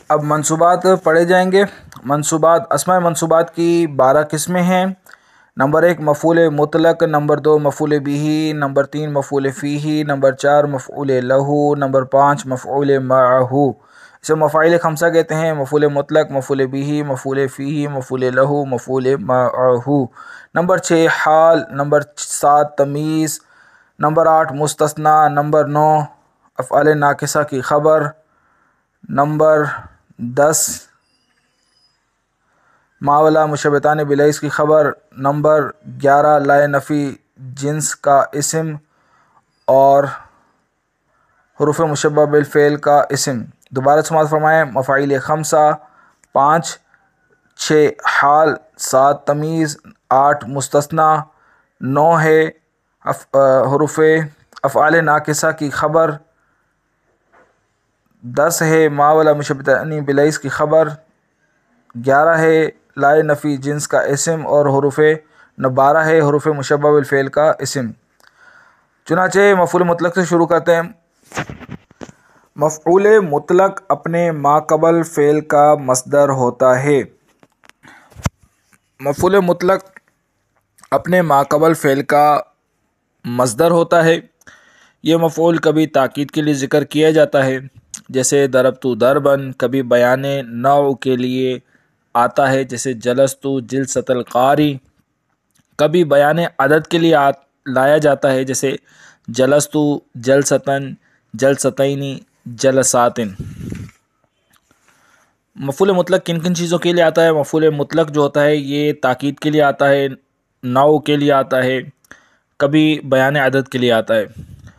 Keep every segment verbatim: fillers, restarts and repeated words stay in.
اب منصوبات پڑھے جائیں گے۔ منصوبات، اسماء منصوبات کی بارہ قسمیں ہیں۔ نمبر ایک مفعول مطلق، نمبر دو مفعول بہ، نمبر تین مفعول فیہ، نمبر چار مفعول لہ، نمبر پانچ مفعول معہ۔ اسے مفاعل خمسہ کہتے ہیں: مفعول مطلق، مفعول بہ، مفعول فیہ، مفعول لہ، مفعول معہ۔ نمبر چھ حال، نمبر سات تمییز، نمبر آٹھ مستثنی، نمبر نو افعال ناقصہ کی خبر، نمبر دس ماولا مشبہتان بلیس کی خبر، نمبر گیارہ لائے نفی جنس کا اسم اور حروف مشبہ بالفعل کا اسم۔ دوبارہ سماعت فرمائیں۔ مفاعیل خمسہ: پانچ، چھ حال، سات تمییز، آٹھ مستثنی، نو ہے حروف افعال ناقصہ کی خبر، دس ہے ماولا مشبہتان بلیس کی خبر، گیارہ ہے لائے نفی جنس کا اسم اور حروف بارہ ہے حروف مشبہ بالفعل کا اسم۔ چنانچہ مفعول مطلق سے شروع کرتے ہیں۔ مفعول مطلق اپنے ماقبل فعل کا مصدر ہوتا ہے۔ مفعول مطلق اپنے ماقبل فعل کا مصدر ہوتا ہے۔ یہ مفعول کبھی تاکید کے لیے ذکر کیا جاتا ہے، جیسے ضربت ضرباً، کبھی بیان نوع کے لیے آتا ہے، جیسے جلست جلسۃ القاری، کبھی بیان عدد کے لیے لایا جاتا ہے، جیسے جلست جلستاً، جلستین، جلسات۔ مفعول مطلق کن کن چیزوں کے لیے آتا ہے؟ مفعول مطلق جو ہوتا ہے یہ تاکید کے لیے آتا ہے، نوع کے لیے آتا ہے، کبھی بیان عدد کے لیے آتا ہے۔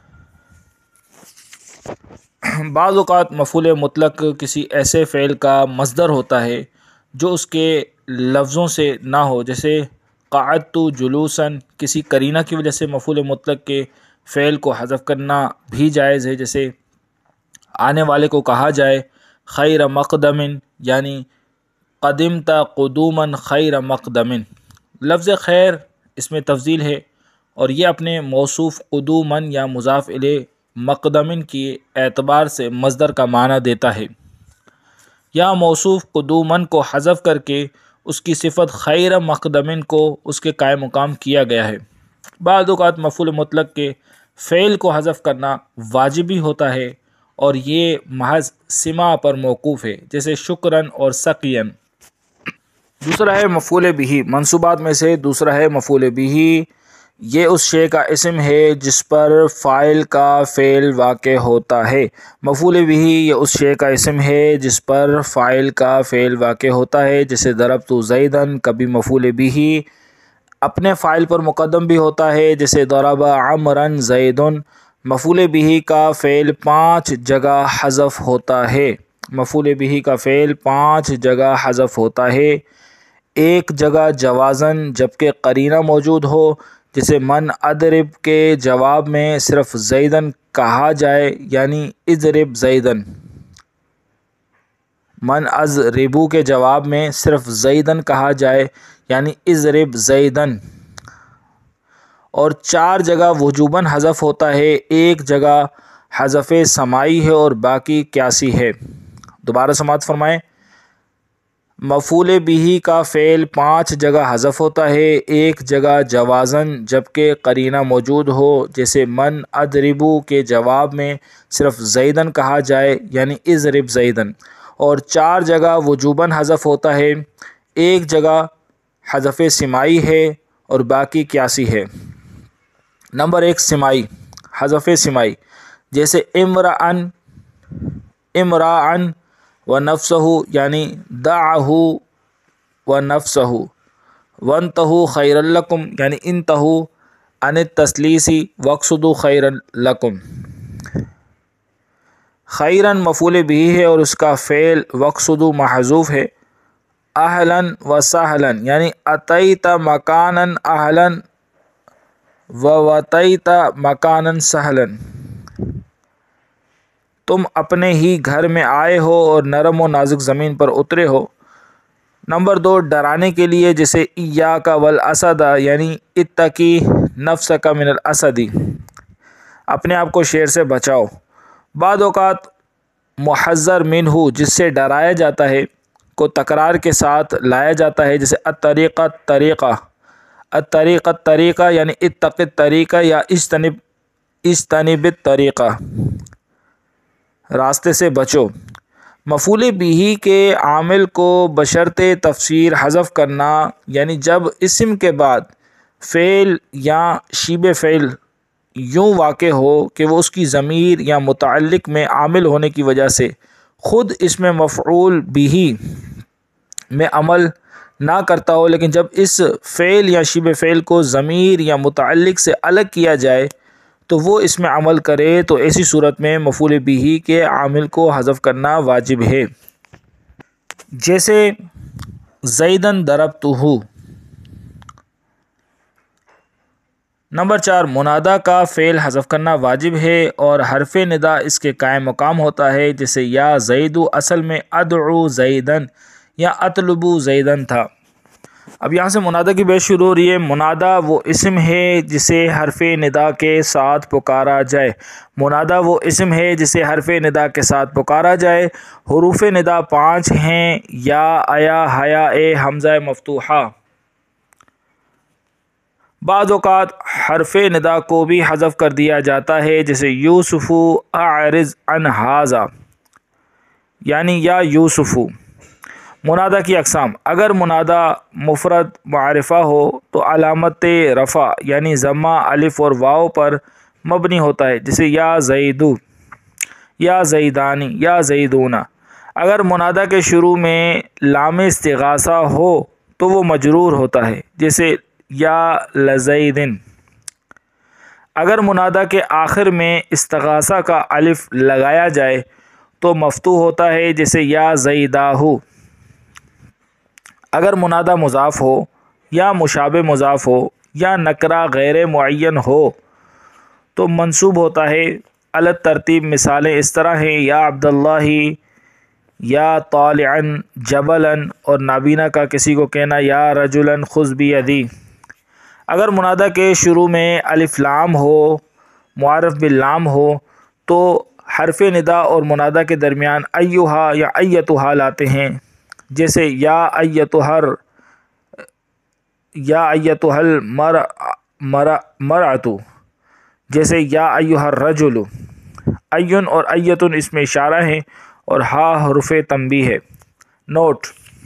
بعض اوقات مفعول مطلق کسی ایسے فعل کا مصدر ہوتا ہے جو اس کے لفظوں سے نہ ہو، جیسے قعدت جلوساً، کسی قرینہ کی وجہ سے مفعول مطلق کے فعل کو حذف کرنا بھی جائز ہے، جیسے آنے والے کو کہا جائے خیر مقدم، یعنی قدمت قدوما خیر مقدم۔ لفظ خیر اس میں تفضیل ہے اور یہ اپنے موصوف قدوما یا مضاف الیہ مقدم کی اعتبار سے مصدر کا معنی دیتا ہے۔ یا موصوف قدوما کو حذف کر کے اس کی صفت خیر مقدم کو اس کے قائم مقام کیا گیا ہے۔ بعض اوقات مفعول مطلق کے فعل کو حذف کرنا واجب بھی ہوتا ہے اور یہ محض سماع پر موقوف ہے، جیسے شکراً اور سقیاً۔ دوسرا ہے مفعول بہ۔ منصوبات میں سے دوسرا ہے مفعول بہ۔ یہ اس شے کا اسم ہے جس پر فاعل کا فعل واقع ہوتا ہے۔ مفعول بہ یہ اس شے کا اسم ہے جس پر فاعل کا فعل واقع ہوتا ہے، جیسے ضربت زیداً، کبھی مفعول بہ اپنے فاعل پر مقدم بھی ہوتا ہے، جیسے ضرب عمراً زید۔ مفعول بہ کا فعل پانچ جگہ حذف ہوتا ہے۔ مفعول بہ کا فعل پانچ جگہ حذف ہوتا ہے۔ ایک جگہ جوازاً، جبکہ قرینہ موجود ہو، جیسے من اضرب کے جواب میں صرف زیداً کہا جائے، یعنی اضرب زیداً۔ من اضربو کے جواب میں صرف زیداً کہا جائے، یعنی اضرب زیداً۔ اور چار جگہ وجوباً حذف ہوتا ہے، ایک جگہ حذف سماعی ہے اور باقی قیاسی ہے۔ دوبارہ سماعت فرمائیں۔ مفعول بہ کا فعل پانچ جگہ حذف ہوتا ہے، ایک جگہ جوازاً، جبکہ قرینہ موجود ہو، جیسے من اضربو کے جواب میں صرف زیداً کہا جائے، یعنی اضرب زیداً۔ اور چار جگہ وجوباً حذف ہوتا ہے، ایک جگہ حذف سماعی ہے اور باقی قیاسی ہے۔ نمبر ایک سماعی، حذف سماعی، جیسے امرأً، امراءً و نفسہ، یعنی دعہ و نفسہ۔ وانتہوا خیر لکم، یعنی انتہوا عن التثلیث واقصدوا خیر لکم۔ خیراً مفعول بہ ہے اور اس کا فعل واقصدوا محذوف ہے۔ اہلاً و سہلاً، یعنی اتیت مکاناً اہلاً و واتیت مکاناً سہلاً۔ تم اپنے ہی گھر میں آئے ہو اور نرم و نازک زمین پر اترے ہو۔ نمبر دو ڈرانے کے لیے، جیسے ایاک والاسد، یعنی اتقی نفسک من الاسد، اپنے آپ کو شیر سے بچاؤ۔ بعض اوقات محذر منہ جس سے ڈرایا جاتا ہے کو تکرار کے ساتھ لایا جاتا ہے، جیسے الطریقہ طریقہ، الطریقہ طریقہ یعنی اتق الطریقہ یا اجتنب اجتنب الطریقہ، راستے سے بچو۔ مفعول بہ کے عامل کو بشرط تفسیر حذف کرنا، یعنی جب اسم کے بعد فعل یا شبہ فعل یوں واقع ہو کہ وہ اس کی ضمیر یا متعلق میں عامل ہونے کی وجہ سے خود اس میں مفعول بہ میں عمل نہ کرتا ہو، لیکن جب اس فعل یا شبہ فعل کو ضمیر یا متعلق سے الگ کیا جائے تو وہ اس میں عمل کرے، تو ایسی صورت میں مفعول بہ کے عامل کو حذف کرنا واجب ہے۔ جیسے زیدن ضربتہ۔ نمبر چار، منادا کا فعل حذف کرنا واجب ہے اور حرف ندا اس کے قائم مقام ہوتا ہے، جیسے یا زیدو اصل میں ادعو زیدن یا اطلبو زیدن تھا۔ اب یہاں سے منادا کی بحث شروع ہو رہی ہے۔ منادا وہ اسم ہے جسے حرف ندا کے ساتھ پکارا جائے۔ منادا وہ اسم ہے جسے حرف ندا کے ساتھ پکارا جائے۔ حروف ندا پانچ ہیں، یا، ایا، حیا، اے، حمزہ مفتوحہ۔ بعض اوقات حرف ندا کو بھی حذف کر دیا جاتا ہے، جیسے یوسف اعرض عن ھذا، یعنی یا یوسف۔ منادا کی اقسام: اگر منادا مفرد معرفہ ہو تو علامت رفع یعنی ضمہ الف اور واو پر مبنی ہوتا ہے، جیسے یا زیدو، یا زیدانی، یا زیدون۔ اگر منادا کے شروع میں لام استغاثہ ہو تو وہ مجرور ہوتا ہے، جیسے یا لزیدن۔ اگر منادا کے آخر میں استغاثہ کا الف لگایا جائے تو مفتوح ہوتا ہے، جیسے یا زیداہ۔ اگر منادا مضاف ہو یا مشابہ مضاف ہو یا نکرہ غیر معین ہو تو منصوب ہوتا ہے۔ علی ترتیب مثالیں اس طرح ہیں: یا عبداللہ، یا طالعا جبلا، اور نابینا کا کسی کو کہنا یا رجلا خذ بیدی۔ اگر منادا کے شروع میں الف لام ہو، معرف باللام ہو، تو حرف ندا اور منادا کے درمیان ایھا یا ایتھا لاتے ہیں، جیسے یا ایتھا یا ایتھا المرأۃ، جیسے یا ایھا الرجل۔ این اور ایتن اس میں اشارہ ہیں اور ہا حرف تنبیہ ہے۔ نوٹ: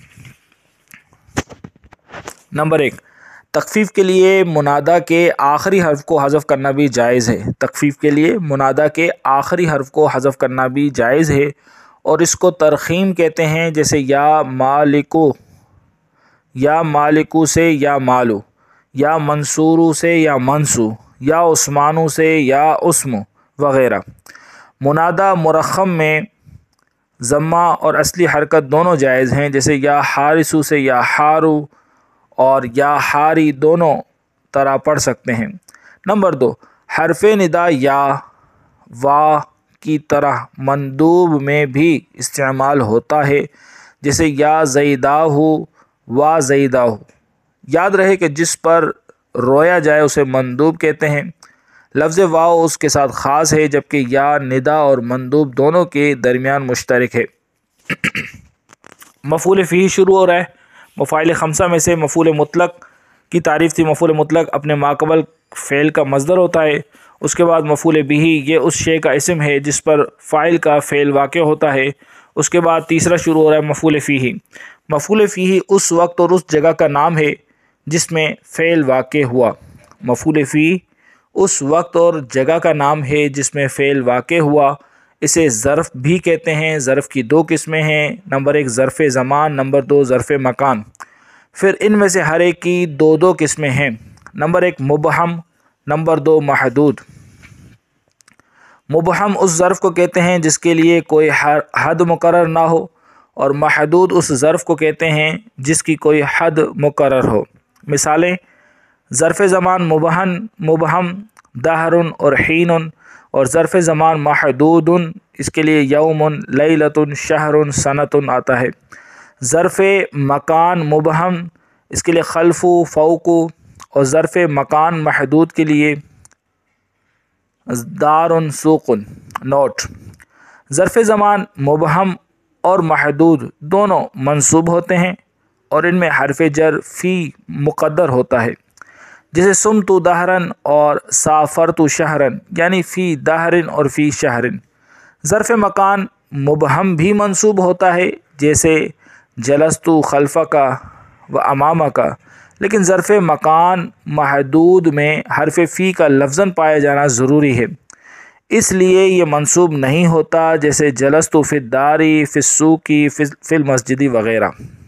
نمبر ایک، تخفیف کے لیے منادا کے آخری حرف کو حذف کرنا بھی جائز ہے۔ تخفیف کے لیے منادا کے آخری حرف کو حذف کرنا بھی جائز ہے اور اس کو ترخیم کہتے ہیں، جیسے یا مالکو، یا مالکو سے یا مالو، یا منصورو سے یا منسو، یا عثمانو سے یا عثمو وغیرہ۔ منادا مرخم میں ضمہ اور اصلی حرکت دونوں جائز ہیں، جیسے یا حارسو سے یا حارو اور یا حاری دونوں طرح پڑھ سکتے ہیں۔ نمبر دو، حرف ندا یا وا کی طرح مندوب میں بھی استعمال ہوتا ہے، جیسے یا زیداہ و زیداہ۔ یاد رہے کہ جس پر رویا جائے اسے مندوب کہتے ہیں۔ لفظ واو اس کے ساتھ خاص ہے، جبکہ یا ندا اور مندوب دونوں کے درمیان مشترک ہے۔ مفعول فیہ شروع ہو رہا ہے۔ مفاعل خمسہ میں سے مفعول مطلق کی تعریف تھی۔ مفعول مطلق اپنے ماقبل فعل کا مصدر ہوتا ہے۔ اس کے بعد مفعول بہ، یہ اس شے کا اسم ہے جس پر فاعل کا فعل واقع ہوتا ہے۔ اس کے بعد تیسرا شروع ہو رہا ہے مفعول فیہ۔ مفعول فیہ اس وقت اور اس جگہ کا نام ہے جس میں فعل واقع ہوا۔ مفعول فیہ اس وقت اور جگہ کا نام ہے جس میں فعل واقع ہوا۔ اسے ظرف بھی کہتے ہیں۔ ظرف کی دو قسمیں ہیں: نمبر ایک ظرف زمان، نمبر دو ظرف مکان۔ پھر ان میں سے ہر ایک کی دو دو قسمیں ہیں: نمبر ایک مبہم، نمبر دو محدود۔ مبہم اس ظرف کو کہتے ہیں جس کے لیے کوئی حد مقرر نہ ہو، اور محدود اس ظرف کو کہتے ہیں جس کی کوئی حد مقرر ہو۔ مثالیں: ظرف زمان مبہم مبہم دہر اور حین، اور ظرف زمان محدود اس کے لیے یوم، لیلۃ، شہر، سنۃ آتا ہے۔ ظرف مکان مبہم اس کے لیے خلف، فوق، اور ظرف مکان محدود کے لیے دار، سوق۔ نوٹ: ظرف زمان مبہم اور محدود دونوں منصوب ہوتے ہیں اور ان میں حرف جر فی مقدر ہوتا ہے، جیسے سمت دہرن اور سافرت شہرن، یعنی فی دہرن اور فی شہرن۔ ظرف مکان مبہم بھی منصوب ہوتا ہے، جیسے جلست خلفک و امامک، لیکن ظرف مکان محدود میں حرف فی کا لفظاً پایا جانا ضروری ہے، اس لیے یہ منصوب نہیں ہوتا، جیسے جلست فی الداری، فی السوق، فی المسجد وغیرہ۔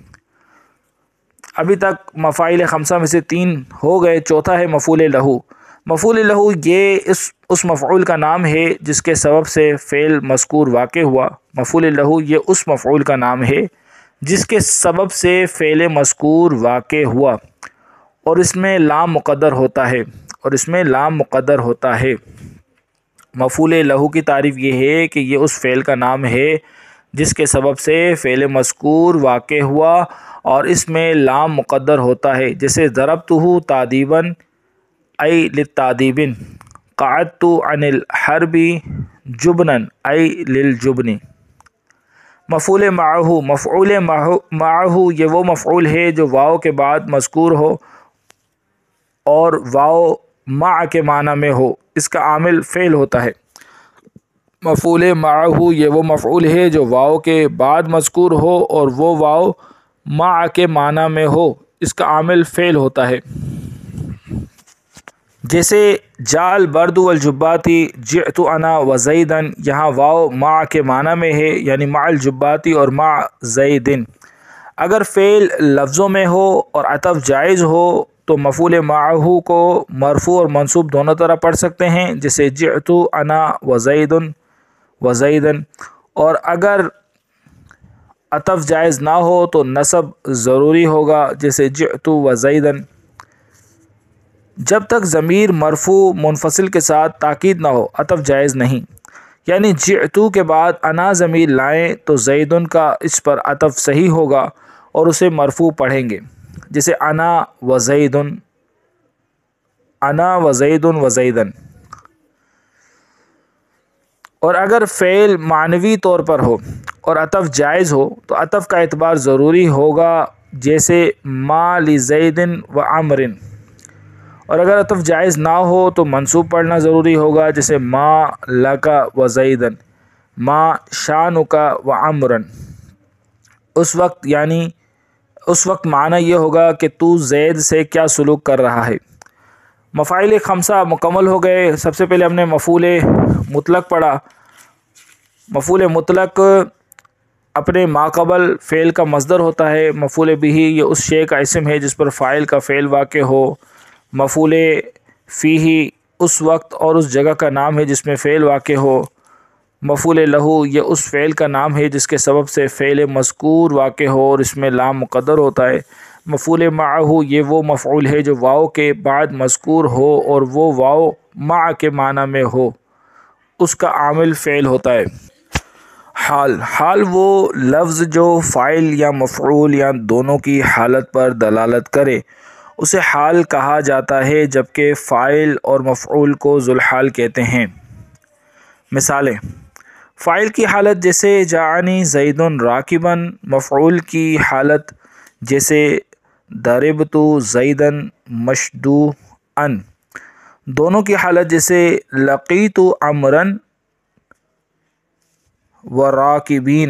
ابھی تک مفاعیل خمسہ میں سے تین ہو گئے، چوتھا ہے مفعول لہو۔ مفعول لہو یہ اس اس مفعول کا نام ہے جس کے سبب سے فعل مذکور واقع ہوا۔ مفعول لہو یہ اس مفعول کا نام ہے جس کے سبب سے فعل مذکور واقع ہوا اور اس میں لام مقدر ہوتا ہے اور اس میں لام مقدر ہوتا ہے۔ مفعول لہو کی تعریف یہ ہے کہ یہ اس فعل کا نام ہے جس کے سبب سے فعل مذکور واقع ہوا اور اس میں لام مقدر ہوتا ہے، جیسے ضربتہ تادیبا ای للتادیب، قعدت عن الحرب جبنا ای للجبن۔ مفعول معہ، مفعول معہ یہ وہ مفعول ہے جو واو کے بعد مذکور ہو اور واو مع کے معنی میں ہو، اس کا عامل فعل ہوتا ہے۔ مفعول معہ یہ وہ مفعول ہے جو واو کے بعد مذکور ہو اور وہ واو مع کے معنی میں ہو، اس کا عامل فعل ہوتا ہے، جیسے جاء البرد والجبات جئت انا وزیدا، یہاں واو مع کے معنی میں ہے، یعنی مع الجبات اور مع زید۔ اگر فعل لفظوں میں ہو اور عطف جائز ہو تو مفعول معہ کو مرفوع اور منصوب دونوں طرح پڑھ سکتے ہیں، جیسے جئت انا وزید وزیدا، اور اگر عطف جائز نہ ہو تو نصب ضروری ہوگا، جیسے جئت وزیدا۔ جب تک ضمیر مرفوع منفصل کے ساتھ تاکید نہ ہو عطف جائز نہیں، یعنی جئتو کے بعد انا ضمیر لائیں تو زیدن کا اس پر عطف صحیح ہوگا اور اسے مرفوع پڑھیں گے، جیسے انا وزیدن، انا وزیدن وزیدن۔ اور اگر فعل معنوی طور پر ہو اور عطف جائز ہو تو عطف کا اعتبار ضروری ہوگا، جیسے ما لزید و عمر، اور اگر عطف جائز نہ ہو تو منصوب پڑھنا ضروری ہوگا، جیسے ما لک و زیدا، ما شانک و عمرا۔ اس وقت یعنی اس وقت معنی یہ ہوگا کہ تو زید سے کیا سلوک کر رہا ہے۔ مفاعیل خمسہ مکمل ہو گئے۔ سب سے پہلے ہم نے مفعول مطلق پڑھا۔ مفعول مطلق اپنے ماقبل فعل کا مصدر ہوتا ہے۔ مفعول بہ یہ اس شے کا اسم ہے جس پر فاعل کا فعل واقع ہو۔ مفعول فیہ اس وقت اور اس جگہ کا نام ہے جس میں فعل واقع ہو۔ مفعول لہو یہ اس فعل کا نام ہے جس کے سبب سے فعل مذکور واقع ہو اور اس میں لام مقدر ہوتا ہے۔ مفعول معہ یہ وہ مفعول ہے جو واو کے بعد مذکور ہو اور وہ واو مع کے معنی میں ہو، اس کا عامل فعل ہوتا ہے۔ حال، حال وہ لفظ جو فاعل یا مفعول یا دونوں کی حالت پر دلالت کرے اسے حال کہا جاتا ہے، جبکہ فاعل اور مفعول کو ذوالحال کہتے ہیں۔ مثالیں: فاعل کی حالت جیسے جاءنی زید راکبا، مفعول کی حالت جیسے ضربت زیدا مشجوعا، دونوں کی حالت جیسے لقیت عمرا وراکبین۔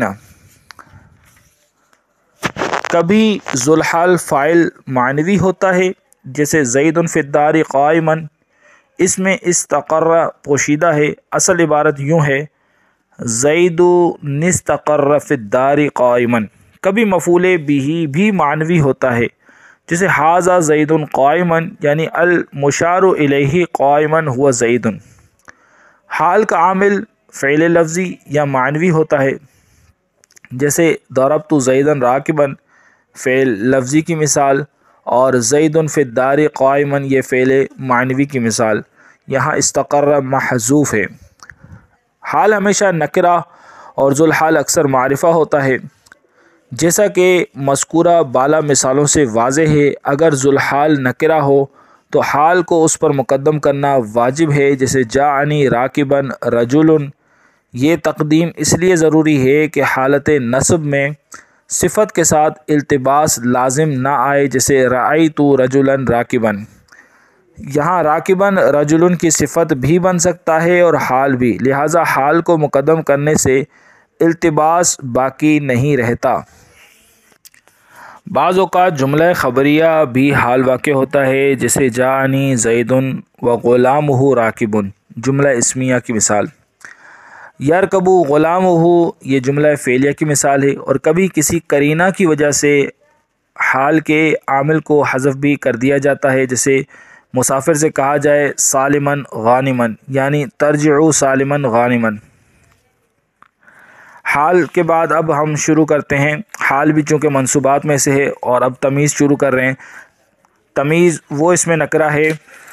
کبھی ذوالحال فاعل معنوی ہوتا ہے، جیسے زید فی الدار قائما، اس میں استقر پوشیدہ ہے، اصل عبارت یوں ہے زید نستقر فی الدار قائما۔ کبھی مفعول بہ بھی معنوی ہوتا ہے، جیسے ھذا زید قائما، یعنی المشار الیہ قائما ہوا زید۔ حال کا عامل فعل لفظی یا معنوی ہوتا ہے، جیسے ضربت زیدا راکبا فعل لفظی کی مثال اور زید فی الدار قائما یہ فعل معنوی کی مثال۔ یہاں استقر محذوف ہے۔ حال ہمیشہ نکرہ اور ذوالحال اکثر معرفہ ہوتا ہے، جیسا کہ مذکورہ بالا مثالوں سے واضح ہے۔ اگر ذوالحال نکرہ ہو تو حال کو اس پر مقدم کرنا واجب ہے، جیسے جاءنی راکبا رجل، یہ تقدیم اس لیے ضروری ہے کہ حالت نصب میں صفت کے ساتھ التباس لازم نہ آئے، جیسے رأیت رجلاً راکباً۔ یہاں راکباً رجل کی صفت بھی بن سکتا ہے اور حال بھی، لہٰذا حال کو مقدم کرنے سے التباس باقی نہیں رہتا۔ بعض اوقات جملہ خبریہ بھی حال واقع ہوتا ہے، جیسے جاءنی زید وغلامہ راکب، جملہ اسمیہ کی مثال۔ یرکب غلامہ، یہ جملہ فعلیہ کی مثال ہے، اور کبھی کسی قرینہ کی وجہ سے حال کے عامل کو حذف بھی کر دیا جاتا ہے، جیسے مسافر سے کہا جائے سالماً غانماً، یعنی ترجع سالماً غانماً۔ حال کے بعد اب ہم شروع کرتے ہیں، حال بھی چونکہ منصوبات میں سے ہے، اور اب تمیز شروع کر رہے ہیں۔ تمیز وہ اس میں نکرہ ہے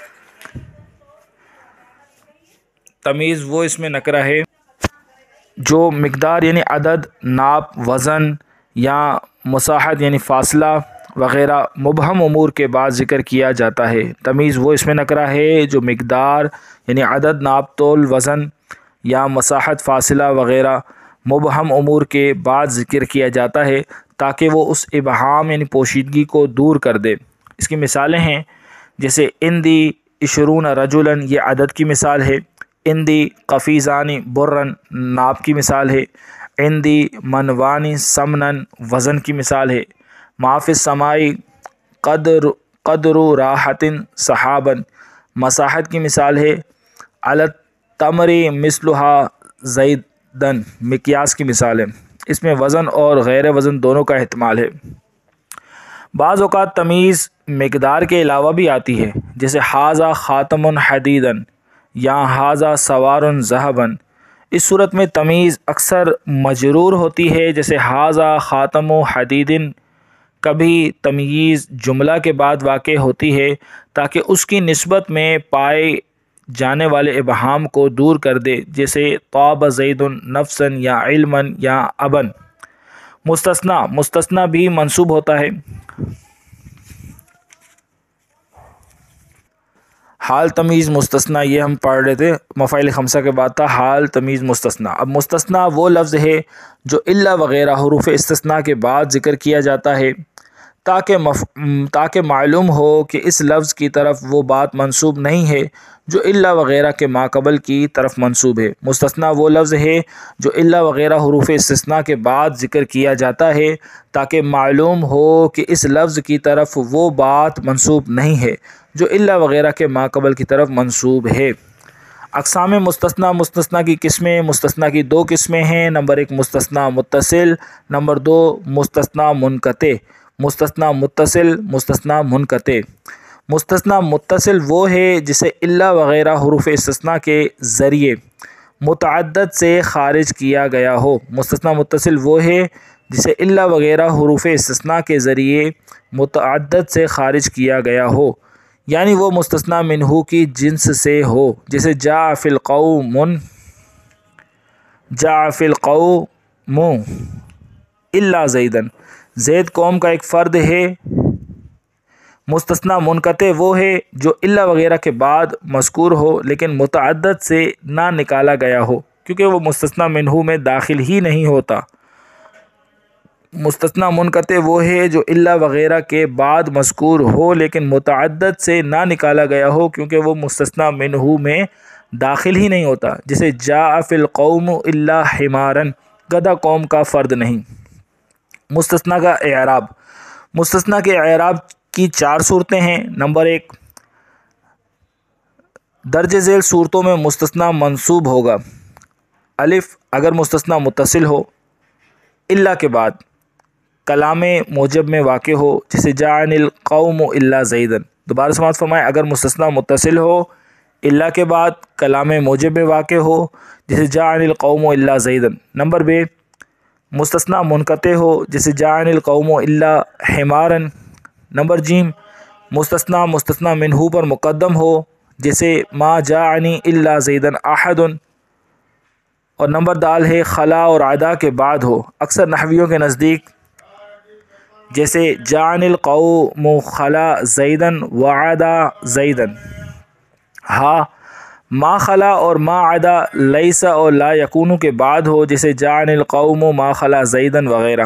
تمیز وہ اس میں نکرہ ہے جو مقدار یعنی عدد، ناپ، وزن یا مساحت یعنی فاصلہ وغیرہ مبہم امور کے بعد ذکر کیا جاتا ہے۔ تمیز وہ اس میں نکرہ ہے جو مقدار یعنی عدد، ناپ، تول، وزن یا مساحت، فاصلہ وغیرہ مبہم امور کے بعد ذکر کیا جاتا ہے تاکہ وہ اس ابہام یعنی پوشیدگی کو دور کر دے۔ اس کی مثالیں ہیں جیسے اندی عشرون رجلاً، یہ عدد کی مثال ہے۔ اندی قفیزانی برن، ناپ کی مثال ہے۔ اندی منوانی سمنن، وزن کی مثال ہے۔ معاف السمائی قدر قدر راحتن صحابن، مساحت کی مثال ہے۔ علت تمری مثلہا زیدن، مقیاس کی مثال ہے۔ اس میں وزن اور غیر وزن دونوں کا احتمال ہے۔ بعض اوقات تمیز مقدار کے علاوہ بھی آتی ہے، جیسے ھذا خاتم حدیدن یا ھذا سوار ذھبن۔ اس صورت میں تمیز اکثر مجرور ہوتی ہے، جیسے ھذا خاتم حدیدن۔ کبھی تمیز جملہ کے بعد واقع ہوتی ہے تاکہ اس کی نسبت میں پائے جانے والے ابہام کو دور کر دے، جیسے طاب زید نفسا یا علما یا ابا۔ مستثنیٰ مستثنیٰ بھی منصوب ہوتا ہے۔ حال تمیز مستثنیٰ یہ ہم پڑھ رہے تھے، مفاعل خمسہ کے بعد تھا حال تمیز مستثنیٰ۔ اب مستثنیٰ وہ لفظ ہے جو الا وغیرہ حروف استثناء کے بعد ذکر کیا جاتا ہے تاکہ مف... تاکہ معلوم ہو کہ اس لفظ کی طرف وہ بات منسوب نہیں ہے جو الا وغیرہ کے ماقبل کی طرف منسوب ہے۔ مستثنیٰ وہ لفظ ہے جو الا وغیرہ حروف استثناء کے بعد ذکر کیا جاتا ہے تاکہ معلوم ہو کہ اس لفظ کی طرف وہ بات منسوب نہیں ہے جو الا وغیرہ کے ماقبل کی طرف منسوب ہے۔ اقسام مستثنیٰ مستثنیٰ کی قسمیں، مستثنیٰ کی دو قسمیں ہیں، نمبر ایک مستثنیٰ متصل، نمبر دو مستثنیٰ منقطع۔ مستثنیٰ متصل، مستثنیٰ منقطع۔ مستثنیٰ متصل وہ ہے جسے الا وغیرہ حروف استثناء کے ذریعے متعدد سے خارج کیا گیا ہو۔ مستثنیٰ متصل وہ ہے جسے الا وغیرہ حروف استثناء کے ذریعے متعدد سے خارج کیا گیا ہو، یعنی وہ مستثنیٰ منہ کی جنس سے ہو، جیسے جاء فی القوم جاء فی القوم الا زیدن، زید قوم کا ایک فرد ہے۔ مستثنیٰ منقطع وہ ہے جو الا وغیرہ کے بعد مذکور ہو لیکن متعدد سے نہ نکالا گیا ہو، کیونکہ وہ مستثنیٰ منہ میں داخل ہی نہیں ہوتا۔ مستثنیٰ منقطع وہ ہے جو الا وغیرہ کے بعد مذکور ہو لیکن متعدد سے نہ نکالا گیا ہو، کیونکہ وہ مستثنیٰ منہ میں داخل ہی نہیں ہوتا، جیسے جاء فی القوم الا حمارا، گدھا قوم کا فرد نہیں۔ مستثنیٰ کا اعراب، مستثنیٰ کے اعراب کی چار صورتیں ہیں۔ نمبر ایک، درج ذیل صورتوں میں مستثنیٰ منصوب ہوگا۔ الف، اگر مستثنیٰ متصل ہو، الا کے بعد کلام موجب میں واقع ہو، جیسے جاءنی القوم الا زیدا۔ دوبارہ سماعت فرمائیں، اگر مستثنیٰ متصل ہو، الا کے بعد کلام موجب میں واقع ہو، جیسے جاءنی القوم الا زیدا۔ نمبر بے، مستثنیٰ منقطع ہو، جیسے جاءنی القوم الا حمارا۔ نمبر جیم، مستثنیٰ مستثنیٰ منہ پر مقدم ہو، جیسے ما جاءنی الا زیدا احد۔ اور نمبر دال ہے خلا اور عدا کے بعد ہو، اکثر نحویوں کے نزدیک جیسے جاءنی القوم خلا زیدا وعدا زیدا۔ ہاں، ما خلا اور ما عدا لیس اور لا یکون کے بعد ہو، جیسے جاء القوم ما خلا زیدن وغیرہ۔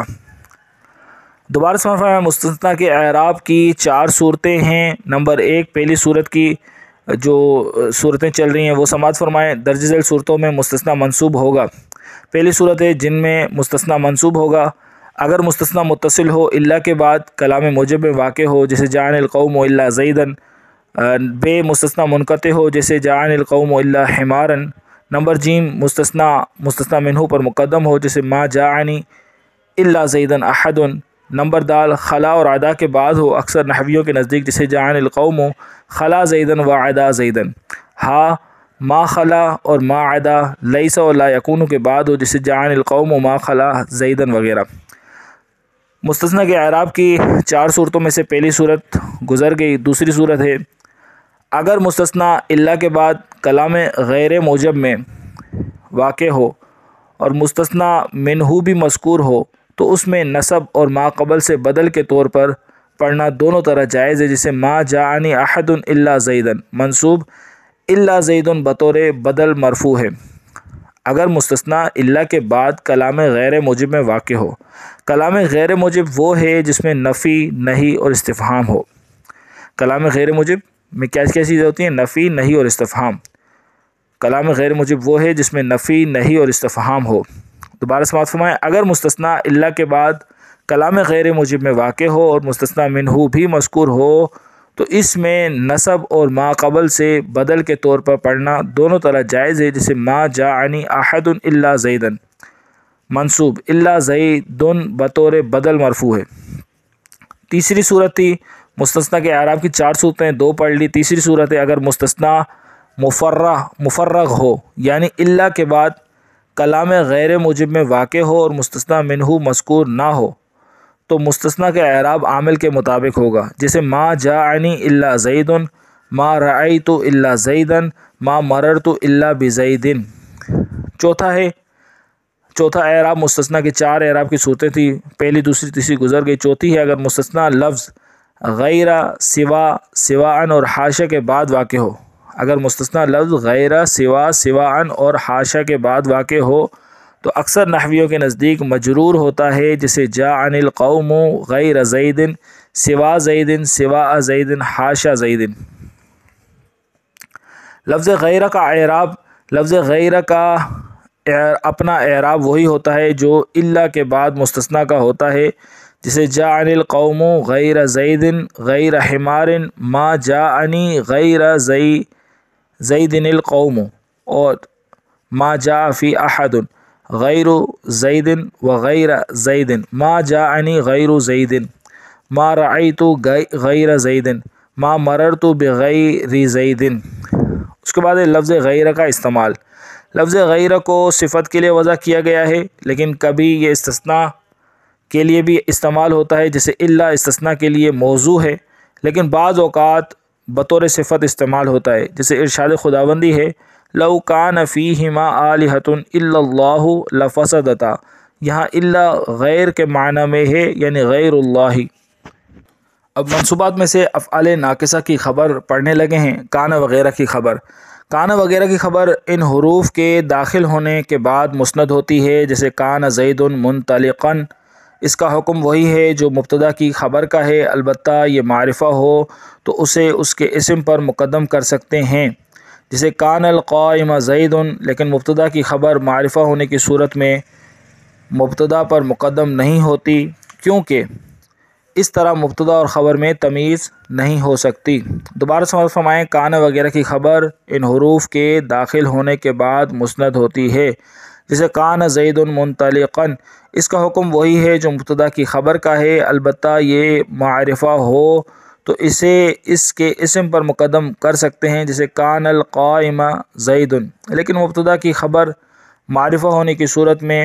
دوبارہ سمجھ مستثنیٰ کے اعراب کی چار صورتیں ہیں۔ نمبر ایک، پہلی صورت کی جو صورتیں چل رہی ہیں وہ سماعت فرمائیں۔ درج ذیل صورتوں میں مستثنیٰ منصوب ہوگا۔ پہلی صورت ہے جن میں مستثنیٰ منصوب ہوگا اگر مستثنیٰ متصل ہو، الا کے بعد کلام موجب میں واقع ہو، جیسے جاء القوم الا زیدن۔ بے مستثنیٰ منقطع ہو، جیسے جاء القوم الا حمارا۔ نمبر جیم مستثنیٰ مستثنیٰ منہ پر مقدم ہو، جیسے ما جاءنی الا زیدن احد۔ نمبر دال خلا اور عدا کے بعد ہو، اکثر نحویوں کے نزدیک، جیسے جاء القوم خلا زیدن و عدا زیدن۔ ہا ما خلا اور ما عدا لیس و لا یکون کے بعد ہو، جیسے جاء القوم ما خلا زیدن وغیرہ۔ مستثنیٰ کے اعراب کی چار صورتوں میں سے پہلی صورت گزر گئی۔ دوسری صورت ہے اگر مستثنیٰ الا کے بعد کلام غیر موجب میں واقع ہو اور مستثنیٰ منہ بھی مذکور ہو تو اس میں نصب اور ما قبل سے بدل کے طور پر پڑھنا دونوں طرح جائز ہے، جیسے ما جاءنی احد الا زیدن منصوب، الا زیدن بطور بدل مرفوع ہے۔ اگر مستثنیٰ الا کے بعد کلام غیر موجب میں واقع ہو، کلام غیر موجب وہ ہے جس میں نفی، نہی اور استفہام ہو۔ کلام غیر موجب میں کیا کیا چیزیں ہوتی ہیں؟ نفی، نہی اور استفہام۔ کلام غیر موجب وہ ہے جس میں نفی، نہی اور استفہام ہو۔ دوبارہ سماعت فرمائیں، اگر مستثنیٰ الا کے بعد کلام غیر موجب میں واقع ہو اور مستثنیٰ منہ بھی مذکور ہو تو اس میں نصب اور ما قبل سے بدل کے طور پر پڑھنا دونوں طرح جائز ہے، جیسے ما جاءنی احد الا زیدن منصوب، الا زیدن بطور بدل مرفوع ہے۔ تیسری صورت تھی مستثنیٰ کے اعراب کی چار صورتیں دو پڑھ لی۔ تیسری صورت ہے اگر مستثنیٰ مفرغ مفرغ ہو، یعنی الا کے بعد کلام غیر موجب میں واقع ہو اور مستثنیٰ منہ مذکور نہ ہو تو مستثنیٰ کا اعراب عامل کے مطابق ہوگا، جیسے ما جاءنی الا زیدن، ما رأیت الا زیدن، ما مررت الا بزیدن۔ چوتھا ہے چوتھا اعراب مستثنیٰ کے چار اعراب کی صورتیں تھیں، پہلی دوسری تیسری گزر گئی۔ چوتھی ہے اگر مستثنیٰ لفظ غیر، سوا، سواءً اور حاشا کے بعد واقع ہو۔ اگر مستثنیٰ لفظ غیر، سوا، سواءً اور حاشا کے بعد واقع ہو تو اکثر نحویوں کے نزدیک مجرور ہوتا ہے، جیسے جاء القوم غیر زید، سوا زید، سواء زید، حاشا زید۔ لفظ غیر کا اعراب لفظ غیر کا اپنا اعراب وہی ہوتا ہے جو الا کے بعد مستثنیٰ کا ہوتا ہے، جیسے جاء القوم غیر زید غیر حمار، ما جاءنی غیر زی زید القوم، اور ما جاء فی احد غیر زید وغیر زید، ما جاءنی غیر زید، ما رأیت غیر زید، ما مررت بغیر زید۔ اس کے بعد لفظ غیر کا استعمال۔ لفظ غیر کو صفت کے لیے وضع کیا گیا ہے، لیکن کبھی یہ استثناء کے لیے بھی استعمال ہوتا ہے، جیسے الا استثناء کے لیے موضوع ہے لیکن بعض اوقات بطور صفت استعمال ہوتا ہے، جیسے ارشاد خداوندی ہے لو کان فیہما آلہۃ الا اللہ لفسدتا، یہاں الا غیر کے معنی میں ہے، یعنی غیر اللہ۔ اب منصوبات میں سے افعال ناقصہ کی خبر پڑھنے لگے ہیں۔ کان وغیرہ کی خبر کان وغیرہ کی خبر ان حروف کے داخل ہونے کے بعد مسند ہوتی ہے، جیسے کان زید منطلقا۔ اس کا حکم وہی ہے جو مبتدا کی خبر کا ہے، البتہ یہ معرفہ ہو تو اسے اس کے اسم پر مقدم کر سکتے ہیں، جیسے کان القائم زید، لیکن مبتدا کی خبر معرفہ ہونے کی صورت میں مبتدا پر مقدم نہیں ہوتی، کیونکہ اس طرح مبتدا اور خبر میں تمیز نہیں ہو سکتی۔ دوبارہ سمجھ فرمائیں، کان وغیرہ کی خبر ان حروف کے داخل ہونے کے بعد مسند ہوتی ہے، جیسے کان زید منطلقا۔ اس کا حکم وہی ہے جو مبتدا کی خبر کا ہے، البتہ یہ معرفہ ہو تو اسے اس کے اسم پر مقدم کر سکتے ہیں، جیسے کان القائم زید، لیکن مبتدا کی خبر معرفہ ہونے کی صورت میں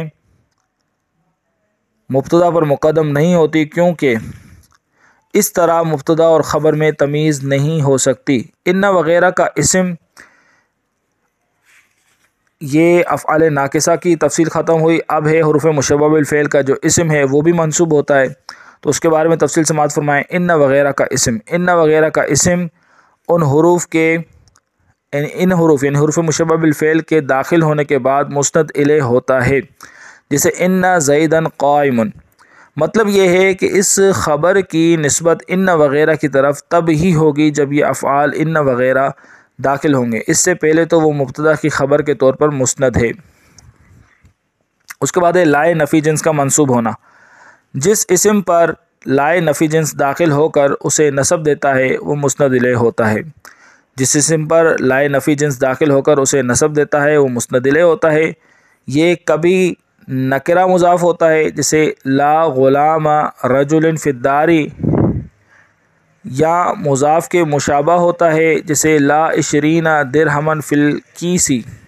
مبتدا پر مقدم نہیں ہوتی، کیونکہ اس طرح مبتدا اور خبر میں تمیز نہیں ہو سکتی۔ ان وغیرہ کا اسم، یہ افعال ناقصہ کی تفصیل ختم ہوئی، اب ہے حروف مشبہ بالفعل کا جو اسم ہے وہ بھی منصوب ہوتا ہے، تو اس کے بارے میں تفصیل سماعت فرمائیں۔ ان وغیرہ کا اسم ان وغیرہ کا اسم ان حروف کے ان ان حروف یعنی حروف مشبہ بالفعل کے داخل ہونے کے بعد مسند الیہ ہوتا ہے، جیسے ان زیدن قائم۔ مطلب یہ ہے کہ اس خبر کی نسبت ان وغیرہ کی طرف تب ہی ہوگی جب یہ افعال ان وغیرہ داخل ہوں گے، اس سے پہلے تو وہ مبتدا کی خبر کے طور پر مسند ہے۔ اس کے بعد ہے لائے نفی جنس کا منصوب ہونا۔ جس اسم پر لائے نفی جنس داخل ہو کر اسے نصب دیتا ہے وہ مسند الیہ ہوتا ہے۔ جس اسم پر لائے نفی جنس داخل ہو کر اسے نصب دیتا ہے وہ مسند الیہ ہوتا ہے۔ یہ کبھی نکرہ مضاف ہوتا ہے، جیسے لا غلام رجل فی الدار، یا مضاف کے مشابہ ہوتا ہے، جیسے لا عشرین درہما فی الکیس۔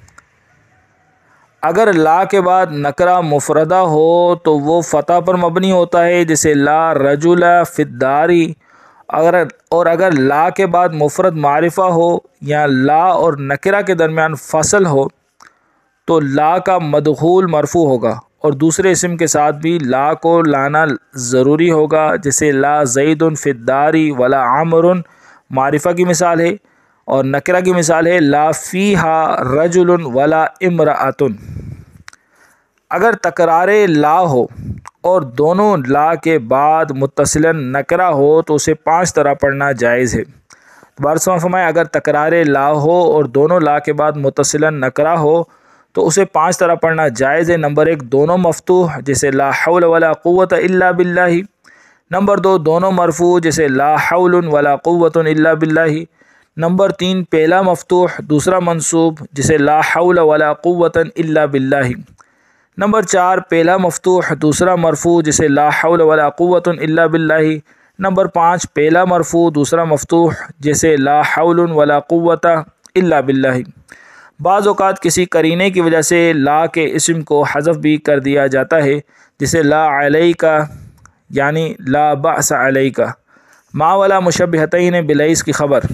اگر لا کے بعد نکرہ مفردہ ہو تو وہ فتح پر مبنی ہوتا ہے، جیسے لا رجل فی الدار۔ اگر اور اگر لا کے بعد مفرد معرفہ ہو یا لا اور نکرہ کے درمیان فصل ہو تو لا کا مدخول مرفوع ہوگا، اور دوسرے اسم کے ساتھ بھی لا کو لانا ضروری ہوگا، جیسے لا زید فی الدار ولا عمر معرفہ کی مثال ہے، اور نکرہ کی مثال ہے لا فیہا رجل ولا امرأۃ۔ اگر تکرار لا ہو اور دونوں لا کے بعد متصلاً نکرہ ہو تو اسے پانچ طرح پڑھنا جائز ہے۔ دوبارہ سماعت فرمائیں، اگر تکرار لا ہو اور دونوں لا کے بعد متصلاً نکرہ ہو تو اسے پانچ طرح پڑھنا جائز ہے۔ نمبر ایک، دونوں مفتوح جیسے لا حول ولا قوت الا باللہ۔ نمبر دو، دونوں مرفوع جیسے لا حول ولا قوت الا باللہ۔ نمبر تین، پہلا مفتوح دوسرا منصوب جیسے لا حول ولا قوت الا باللہ۔ نمبر چار، پہلا مفتوح دوسرا مرفوع جیسے لا حول ولا قوت الا باللہ۔ نمبر پانچ، پہلا مرفوع دوسرا مفتوح جیسے لا حول ولا قوت الا باللہ۔ بعض اوقات کسی قرینے کی وجہ سے لا کے اسم کو حذف بھی کر دیا جاتا ہے، جیسے لا علیک یعنی لا بأس علیک۔ ما ولا مشبہتین بلیس کی خبر،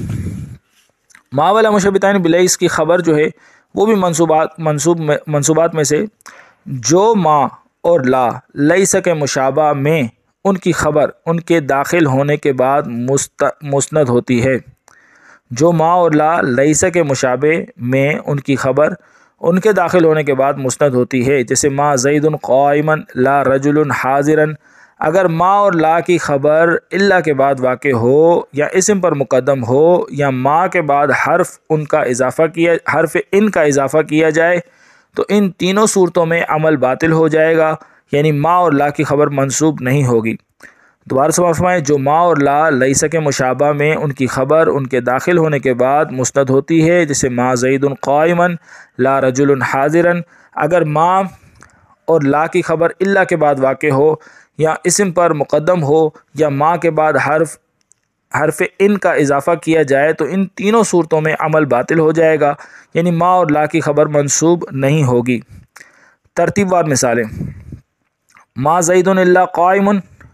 ما ولا مشبہتین بلیس کی خبر جو ہے وہ بھی منصوبات منصوب منصوبات میں سے جو ما اور لا لیس کے مشابہ میں ان کی خبر ان کے داخل ہونے کے بعد مست مسند ہوتی ہے۔ جو ما اور لا لیس کے مشابہ میں ان کی خبر ان کے داخل ہونے کے بعد مسند ہوتی ہے، جیسے ما زید قائما لا رجل حاضرا۔ اگر ما اور لا کی خبر الا کے بعد واقع ہو یا اسم پر مقدم ہو یا ما کے بعد حرف ان کا اضافہ کیا حرف ان کا اضافہ کیا جائے تو ان تینوں صورتوں میں عمل باطل ہو جائے گا، یعنی ما اور لا کی خبر منصوب نہیں ہوگی۔ دوبارہ سماعت فرمائیں، جو ما اور لا لیس کے مشابہ میں ان کی خبر ان کے داخل ہونے کے بعد مسند ہوتی ہے، جیسے ما زید قائما لا رجل حاضرا۔ اگر ما اور لا کی خبر الا کے بعد واقع ہو یا اسم پر مقدم ہو یا ما کے بعد حرف حرف ان کا اضافہ کیا جائے تو ان تینوں صورتوں میں عمل باطل ہو جائے گا، یعنی ما اور لا کی خبر منصوب نہیں ہوگی۔ ترتیب وار مثالیں، ما زید الا قائم،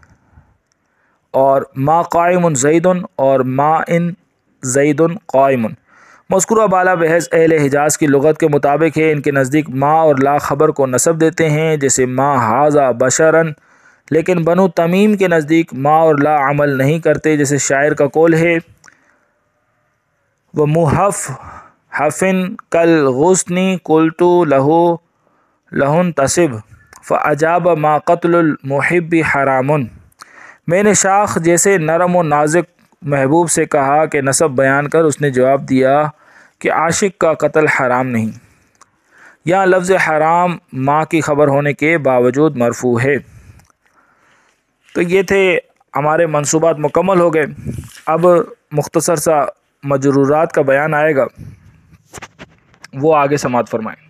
اور ما قائم زید، اور ما ان زید قائم۔ مذکورہ بالا بحث اہل حجاز کی لغت کے مطابق ہے، ان کے نزدیک ما اور لا خبر کو نصب دیتے ہیں، جیسے ما ھذا بشرا، لیکن بنو تمیم کے نزدیک ما اور لا عمل نہیں کرتے، جیسے شاعر کا قول ہے وَمُحَفْ حَفٍ كَالْغُصْنِ قُلْتُ لَهُ لَهُ انْتَصِبْ فَأَجَابَ مَا قَتْلُ الْمُحِبِّ حَرَامٌ۔ میں نے شاخ جیسے نرم و نازک محبوب سے کہا کہ نسب بیان کر، اس نے جواب دیا کہ عاشق کا قتل حرام نہیں۔ یہاں لفظ حرام ما کی خبر ہونے کے باوجود مرفوع ہے۔ تو یہ تھے ہمارے منصوبات مکمل ہو گئے۔ اب مختصر سا مجرورات کا بیان آئے گا، وہ آگے سماعت فرمائیں۔